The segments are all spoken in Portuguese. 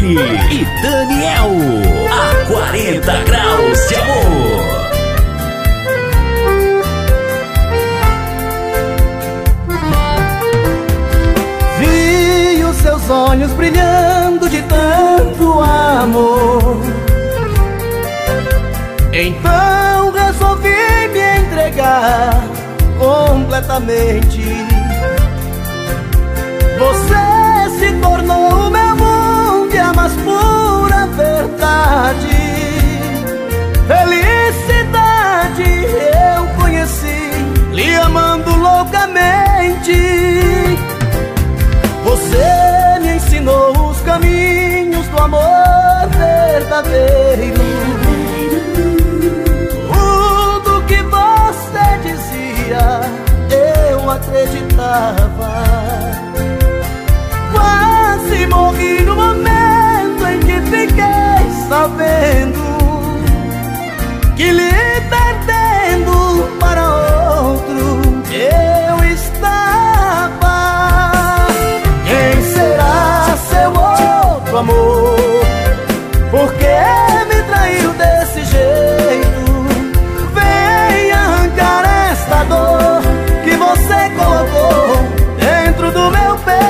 Cristiane e Daniel, a 40 graus de amor. Vi os seus olhos brilhando de tanto amor, então resolvi me entregar completamente. Você se tornou o meu mundo e a mais pura verdade. Felicidade eu conheci, lhe amando loucamente. Você me ensinou os caminhos do amor verdadeiro. Tudo que você dizia eu acreditava. Quase morri no momento em que fiquei sabendo que lhe perdendo para outro eu estava. Quem será seu outro amor? Por que me traiu desse jeito? Vem arrancar esta dor que você colocou dentro do meu peito.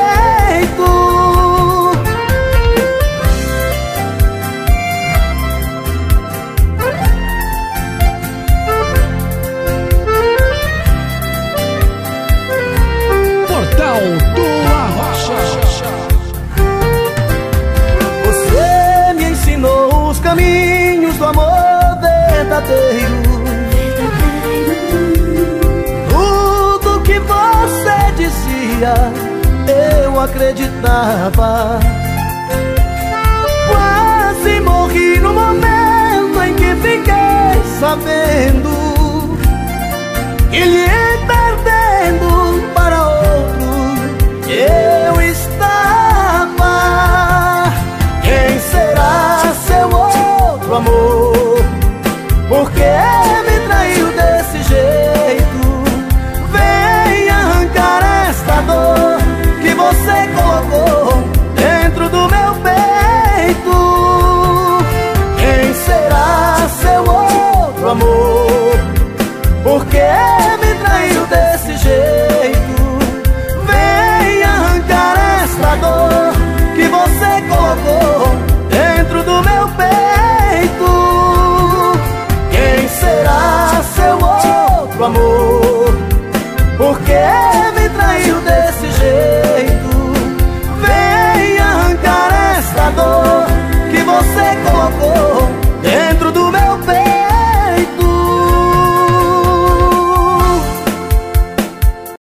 Portal do Arrocha. Você me ensinou os caminhos do amor verdadeiro. Tudo que você dizia eu acreditava. Quase morri no momento em que fiquei sabendo que lhe perdendo para outro eu estava. Quem será seu outro amor? Por que me traiu desse jeito? Vem arrancar esta dor que você colocou dentro do meu peito. Quem será seu outro amor? Por que me traiu desse jeito? Vem arrancar esta dor que você colocou dentro do meu peito. Quem será seu outro amor? Por que me traiu desse jeito? Vem arrancar esta dor que você colocou